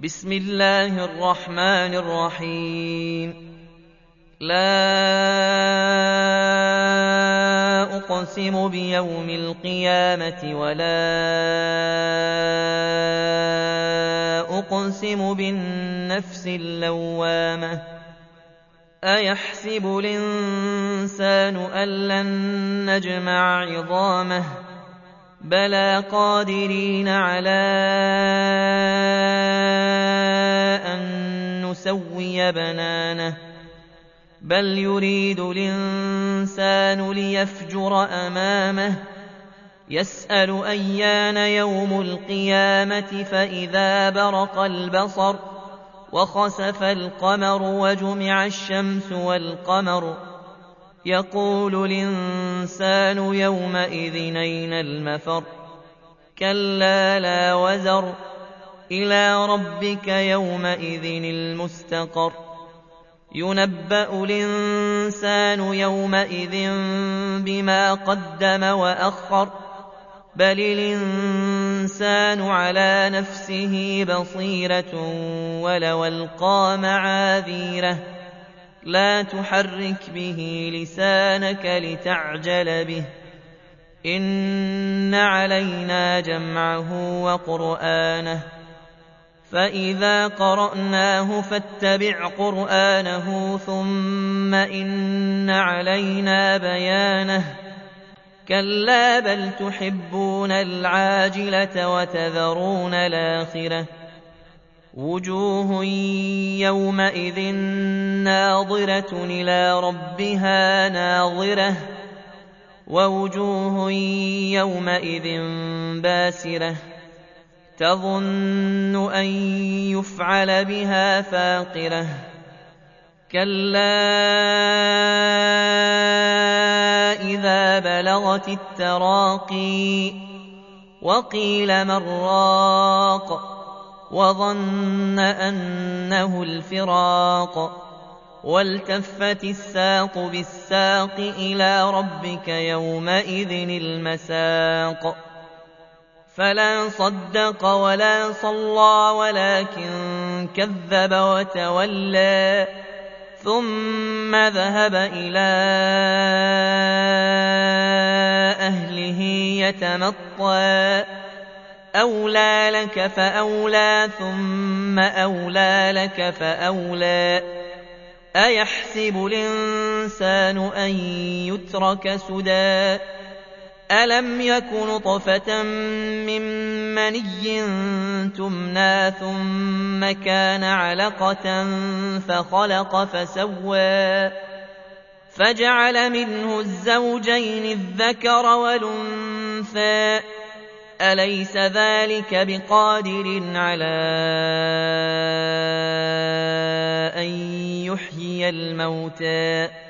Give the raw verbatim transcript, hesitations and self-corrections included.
بسم الله الرحمن الرحيم لا أقسم بيوم القيامة ولا أقسم بالنفس اللوامة أيحسب الإنسان أن لن نجمع عظامه بلى قادرين على أن نسوي بنانه بل يريد الإنسان ليفجر أمامه يسأل أيان يوم القيامة فإذا برق البصر وخسف القمر وجمع الشمس والقمر يقول الإنسان يومئذ أين المفر كلا لا وزر إلى ربك يومئذ المستقر ينبأ الإنسان يومئذ بما قدم وأخر بل الإنسان على نفسه بصيرة ولو ألقى معاذيره لا تحرك به لسانك لتعجل به إن علينا جمعه وقرآنه فإذا قرأناه فاتبع قرآنه ثم إن علينا بيانه كلا بل تحبون العاجلة وتذرون الآخرة وجوه يومئذ ناظرة إلى ربها ناظرة ووجوه يومئذ باسرة تظن أن يفعل بها فاقرة كلا إذا بلغت التراقي وقيل من راق وظن أنه الفراق والتفت الساق بالساق إلى ربك يومئذ المساق فلا صدق ولا صلى ولكن كذب وتولى ثم ذهب إلى أهله يتمطى أولى لك فأولى ثم أولى لك فأولى أيحسب الإنسان أن يترك سدى ألم يك نطفة من مني تمنى ثم كان علقة فخلق فسوى فجعل منه الزوجين الذكر والأنثى أليس ذلك بقادر على أن يحيي الموتى